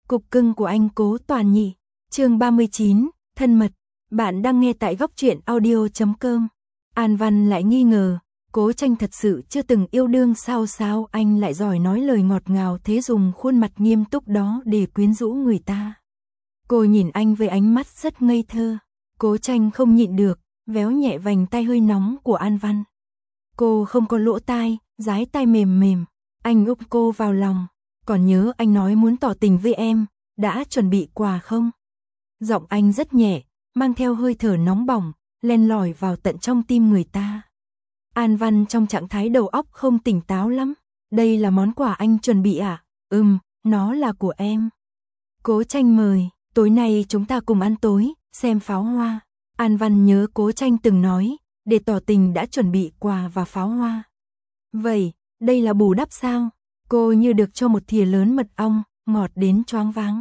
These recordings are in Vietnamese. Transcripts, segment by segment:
Cục cưng của anh Cố Toàn Nhị, chương 39, thân mật. Bạn đang nghe tại góc truyện audio.com. An Văn lại nghi ngờ, Cố Tranh thật sự chưa từng yêu đương sao anh lại giỏi nói lời ngọt ngào thế, dùng khuôn mặt nghiêm túc đó để quyến rũ người ta. Cô nhìn anh với ánh mắt rất ngây thơ. Cố Tranh không nhịn được, véo nhẹ vành tay hơi nóng của An Văn. Cô không có lỗ tai, dái tai mềm mềm. Anh úp cô vào lòng. Còn nhớ anh nói muốn tỏ tình với em, đã chuẩn bị quà không? Giọng anh rất nhẹ, mang theo hơi thở nóng bỏng, len lỏi vào tận trong tim người ta. An Văn trong trạng thái đầu óc không tỉnh táo lắm. Đây là món quà anh chuẩn bị à? Nó là của em. Cố Tranh mời, tối nay chúng ta cùng ăn tối, xem pháo hoa. An Văn nhớ Cố Tranh từng nói, để tỏ tình đã chuẩn bị quà và pháo hoa. Vậy, đây là bù đắp sao? Cô như được cho một thìa lớn mật ong, ngọt đến choáng váng.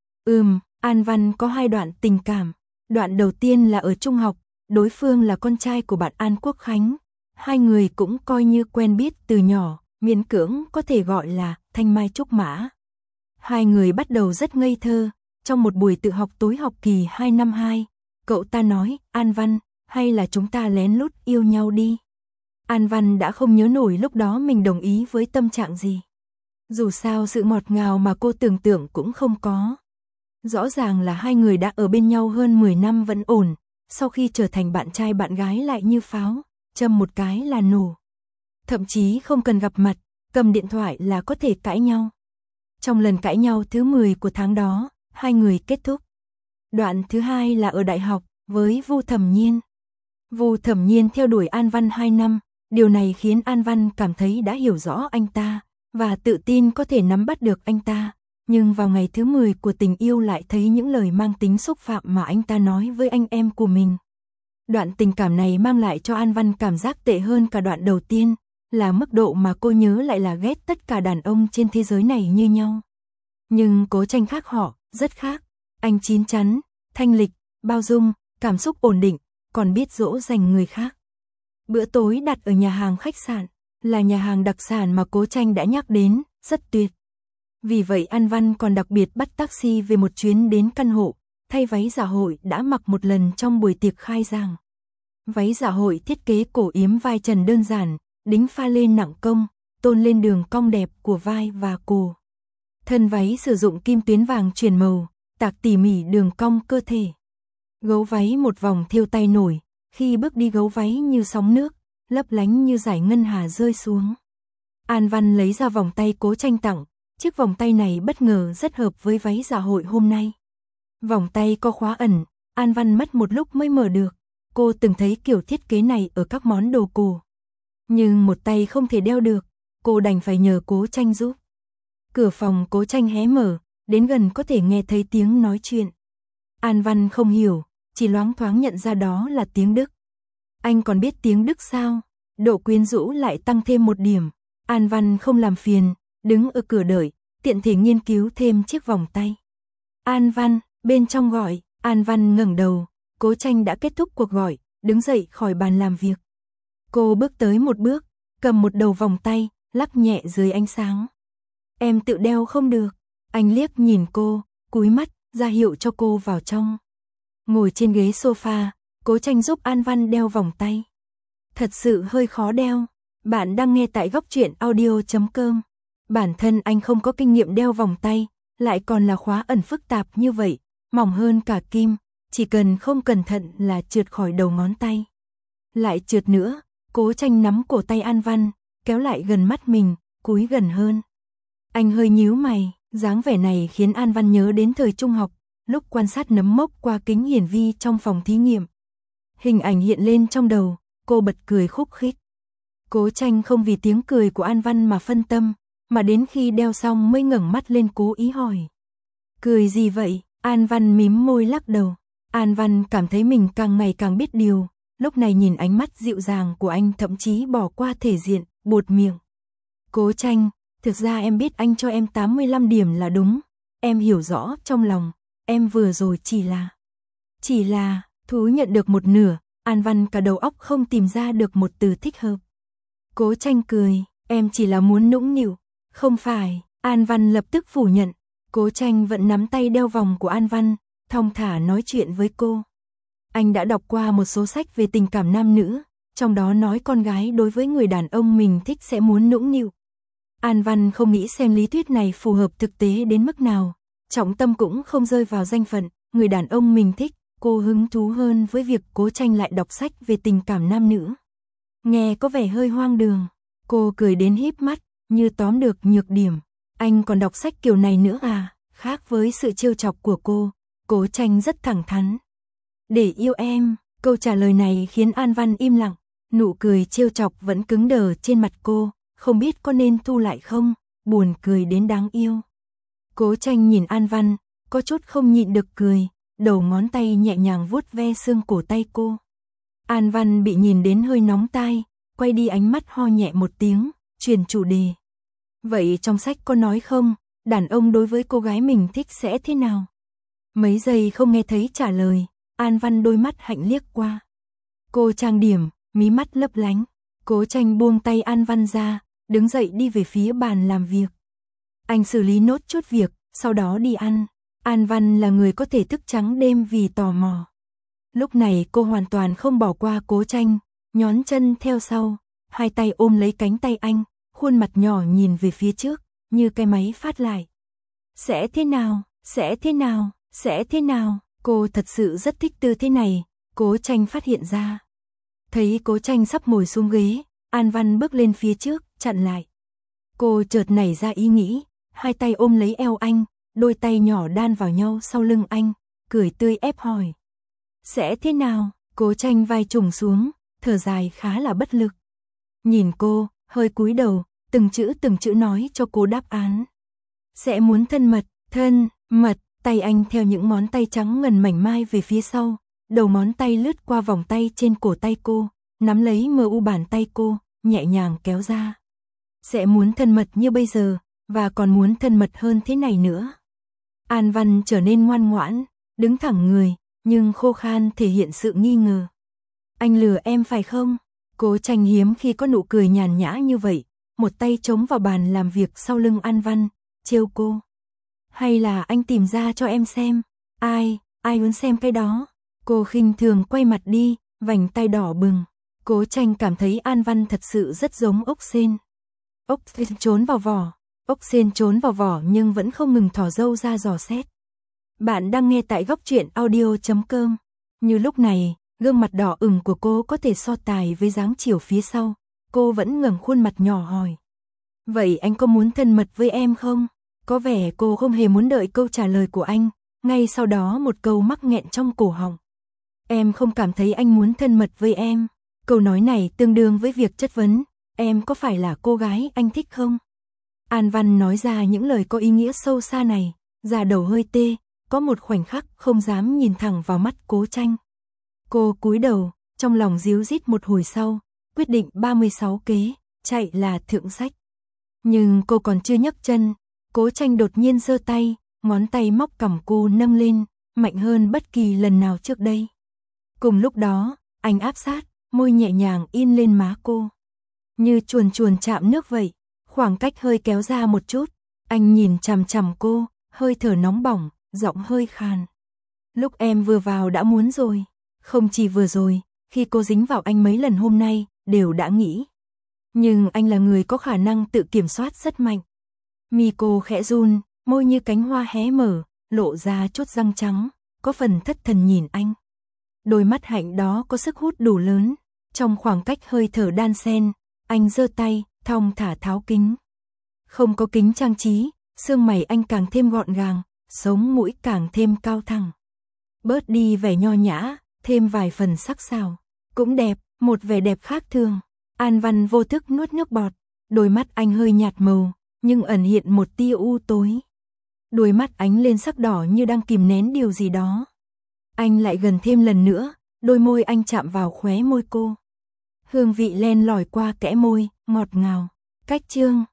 An Văn có hai đoạn tình cảm. Đoạn đầu tiên là ở trung học, đối phương là con trai của bạn An Quốc Khánh. Hai người cũng coi như quen biết từ nhỏ, miễn cưỡng có thể gọi là thanh mai trúc mã. Hai người bắt đầu rất ngây thơ, trong một buổi tự học tối học kỳ 2 năm 2, cậu ta nói, An Văn, hay là chúng ta lén lút yêu nhau đi. An Văn đã không nhớ nổi lúc đó mình đồng ý với tâm trạng gì. Dù sao sự ngọt ngào mà cô tưởng tượng cũng không có. Rõ ràng là hai người đã ở bên nhau hơn 10 năm vẫn ổn, sau khi trở thành bạn trai bạn gái lại như pháo, châm một cái là nổ. Thậm chí không cần gặp mặt, cầm điện thoại là có thể cãi nhau. Trong lần cãi nhau thứ 10 của tháng đó, hai người kết thúc. Đoạn thứ hai là ở đại học, với Vu Thẩm Nhiên. Vu Thẩm Nhiên theo đuổi An Văn 2 năm, điều này khiến An Văn cảm thấy đã hiểu rõ anh ta, và tự tin có thể nắm bắt được anh ta. Nhưng vào ngày thứ 10 của tình yêu lại thấy những lời mang tính xúc phạm mà anh ta nói với anh em của mình. Đoạn tình cảm này mang lại cho An Văn cảm giác tệ hơn cả đoạn đầu tiên, là mức độ mà cô nhớ lại là ghét tất cả đàn ông trên thế giới này như nhau. Nhưng Cố Tranh khác họ, rất khác. Anh chín chắn, thanh lịch, bao dung, cảm xúc ổn định, còn biết dỗ dành người khác. Bữa tối đặt ở nhà hàng khách sạn, là nhà hàng đặc sản mà Cố Tranh đã nhắc đến, rất tuyệt. Vì vậy An Văn còn đặc biệt bắt taxi về một chuyến đến căn hộ, thay váy dạ hội đã mặc một lần trong buổi tiệc khai giảng. Váy dạ hội thiết kế cổ yếm vai trần đơn giản, đính pha lê nặng công, tôn lên đường cong đẹp của vai và cổ. Thân váy sử dụng kim tuyến vàng chuyển màu, tạc tỉ mỉ đường cong cơ thể. Gấu váy một vòng thêu tay nổi, khi bước đi gấu váy như sóng nước, lấp lánh như dải ngân hà rơi xuống. An Văn lấy ra vòng tay Cố Tranh tặng, chiếc vòng tay này bất ngờ rất hợp với váy dạ hội hôm nay. Vòng tay có khóa ẩn, An Văn mất một lúc mới mở được. Cô từng thấy kiểu thiết kế này ở các món đồ cổ. Nhưng một tay không thể đeo được, cô đành phải nhờ Cố Tranh giúp. Cửa phòng Cố Tranh hé mở, đến gần có thể nghe thấy tiếng nói chuyện. An Văn không hiểu, chỉ loáng thoáng nhận ra đó là tiếng Đức. Anh còn biết tiếng Đức sao? Độ quyến rũ lại tăng thêm một điểm. An Văn không làm phiền, đứng ở cửa đợi, tiện thể nghiên cứu thêm chiếc vòng tay. An Văn, bên trong gọi. An Văn ngẩng đầu, Cố Tranh đã kết thúc cuộc gọi, đứng dậy khỏi bàn làm việc. Cô bước tới một bước, cầm một đầu vòng tay, lắc nhẹ dưới ánh sáng. Em tự đeo không được. Anh liếc nhìn cô, cúi mắt, ra hiệu cho cô vào trong. Ngồi trên ghế sofa, Cố Tranh giúp An Văn đeo vòng tay. Thật sự hơi khó đeo. Bạn đang nghe tại góc truyện audio.com. Bản thân anh không có kinh nghiệm đeo vòng tay, lại còn là khóa ẩn phức tạp như vậy, mỏng hơn cả kim, chỉ cần không cẩn thận là trượt khỏi đầu ngón tay. Lại trượt nữa, Cố Tranh nắm cổ tay An Văn, kéo lại gần mắt mình, cúi gần hơn. Anh hơi nhíu mày, dáng vẻ này khiến An Văn nhớ đến thời trung học, lúc quan sát nấm mốc qua kính hiển vi trong phòng thí nghiệm. Hình ảnh hiện lên trong đầu, cô bật cười khúc khích. Cố Tranh không vì tiếng cười của An Văn mà phân tâm, mà đến khi đeo xong mới ngẩng mắt lên cố ý hỏi. Cười gì vậy? An Văn mím môi lắc đầu. An Văn cảm thấy mình càng ngày càng biết điều, lúc này nhìn ánh mắt dịu dàng của anh thậm chí bỏ qua thể diện, buột miệng. Cố Tranh, thực ra em biết anh cho em 85 điểm là đúng, em hiểu rõ trong lòng, em vừa rồi chỉ là, thú nhận được một nửa, An Văn cả đầu óc không tìm ra được một từ thích hợp. Cố Tranh cười, em chỉ là muốn nũng nịu, không phải, An Văn lập tức phủ nhận, Cố Tranh vẫn nắm tay đeo vòng của An Văn, thong thả nói chuyện với cô. Anh đã đọc qua một số sách về tình cảm nam nữ, trong đó nói con gái đối với người đàn ông mình thích sẽ muốn nũng nịu. An Văn không nghĩ xem lý thuyết này phù hợp thực tế đến mức nào, trọng tâm cũng không rơi vào danh phận, người đàn ông mình thích, cô hứng thú hơn với việc Cố Tranh lại đọc sách về tình cảm nam nữ. Nghe có vẻ hơi hoang đường, cô cười đến híp mắt, như tóm được nhược điểm. Anh còn đọc sách kiểu này nữa à? Khác với sự trêu chọc của cô, Cố Tranh rất thẳng thắn. Để yêu em, câu trả lời này khiến An Văn im lặng, nụ cười trêu chọc vẫn cứng đờ trên mặt cô, không biết có nên thu lại không, buồn cười đến đáng yêu. Cố Tranh nhìn An Văn, có chút không nhịn được cười, đầu ngón tay nhẹ nhàng vuốt ve xương cổ tay cô. An Văn bị nhìn đến hơi nóng tai, quay đi ánh mắt ho nhẹ một tiếng, chuyển chủ đề. Vậy trong sách có nói không, đàn ông đối với cô gái mình thích sẽ thế nào? Mấy giây không nghe thấy trả lời, An Văn đôi mắt hạnh liếc qua. Cô trang điểm, mí mắt lấp lánh. Cố Tranh buông tay An Văn ra, đứng dậy đi về phía bàn làm việc. Anh xử lý nốt chút việc, sau đó đi ăn. An Văn là người có thể thức trắng đêm vì tò mò. Lúc này cô hoàn toàn không bỏ qua Cố Tranh, nhón chân theo sau, hai tay ôm lấy cánh tay anh, khuôn mặt nhỏ nhìn về phía trước, như cái máy phát lại. Sẽ thế nào, sẽ thế nào, sẽ thế nào, cô thật sự rất thích tư thế này, Cố Tranh phát hiện ra. Thấy Cố Tranh sắp ngồi xuống ghế, An Văn bước lên phía trước, chặn lại. Cô chợt nảy ra ý nghĩ, hai tay ôm lấy eo anh, đôi tay nhỏ đan vào nhau sau lưng anh, cười tươi ép hỏi. Sẽ thế nào? Cố Tranh vai trùng xuống, thở dài khá là bất lực. Nhìn cô, hơi cúi đầu, từng chữ nói cho cô đáp án. Sẽ muốn thân mật, tay anh theo những ngón tay trắng ngần mảnh mai về phía sau, đầu ngón tay lướt qua vòng tay trên cổ tay cô, nắm lấy mờ u bàn tay cô, nhẹ nhàng kéo ra. Sẽ muốn thân mật như bây giờ, và còn muốn thân mật hơn thế này nữa. An Văn trở nên ngoan ngoãn, đứng thẳng người, nhưng khô khan thể hiện sự nghi ngờ. Anh lừa em phải không? Cố Tranh hiếm khi có nụ cười nhàn nhã như vậy, một tay chống vào bàn làm việc sau lưng An Văn, trêu cô. Hay là anh tìm ra cho em xem? Ai muốn xem cái đó? Cô khinh thường quay mặt đi, vành tay đỏ bừng. Cố Tranh cảm thấy An Văn thật sự rất giống ốc sên. Ốc sên trốn vào vỏ nhưng vẫn không ngừng thò râu ra dò xét. Bạn đang nghe tại góc truyện audio.com. Như lúc này, gương mặt đỏ ửng của cô có thể so tài với dáng chiều phía sau. Cô vẫn ngẩng khuôn mặt nhỏ hỏi. Vậy anh có muốn thân mật với em không? Có vẻ cô không hề muốn đợi câu trả lời của anh, ngay sau đó một câu mắc nghẹn trong cổ họng. Em không cảm thấy anh muốn thân mật với em. Câu nói này tương đương với việc chất vấn, em có phải là cô gái anh thích không? An Văn nói ra những lời có ý nghĩa sâu xa này, da đầu hơi tê, có một khoảnh khắc không dám nhìn thẳng vào mắt Cố Tranh. Cô cúi đầu, trong lòng ríu rít một hồi sau, quyết định 36 kế, chạy là thượng sách. Nhưng cô còn chưa nhấc chân, Cố Tranh đột nhiên giơ tay, ngón tay móc cằm cô nâng lên, mạnh hơn bất kỳ lần nào trước đây. Cùng lúc đó, anh áp sát, môi nhẹ nhàng in lên má cô. Như chuồn chuồn chạm nước vậy, khoảng cách hơi kéo ra một chút, anh nhìn chằm chằm cô, hơi thở nóng bỏng, giọng hơi khàn. Lúc em vừa vào đã muốn rồi, không chỉ vừa rồi, khi cô dính vào anh mấy lần hôm nay, đều đã nghĩ. Nhưng anh là người có khả năng tự kiểm soát rất mạnh. Mi cô khẽ run, môi như cánh hoa hé mở, lộ ra chút răng trắng, có phần thất thần nhìn anh. Đôi mắt hạnh đó có sức hút đủ lớn, trong khoảng cách hơi thở đan xen, anh giơ tay, thong thả tháo kính. Không có kính trang trí, xương mày anh càng thêm gọn gàng, sống mũi càng thêm cao thẳng. Bớt đi vẻ nho nhã, thêm vài phần sắc sảo, cũng đẹp, một vẻ đẹp khác thường. An Văn vô thức nuốt nước bọt, đôi mắt anh hơi nhạt màu, nhưng ẩn hiện một tia u tối. Đôi mắt ánh lên sắc đỏ như đang kìm nén điều gì đó. Anh lại gần thêm lần nữa, đôi môi anh chạm vào khóe môi cô. Hương vị len lỏi qua kẽ môi, ngọt ngào. Cách chương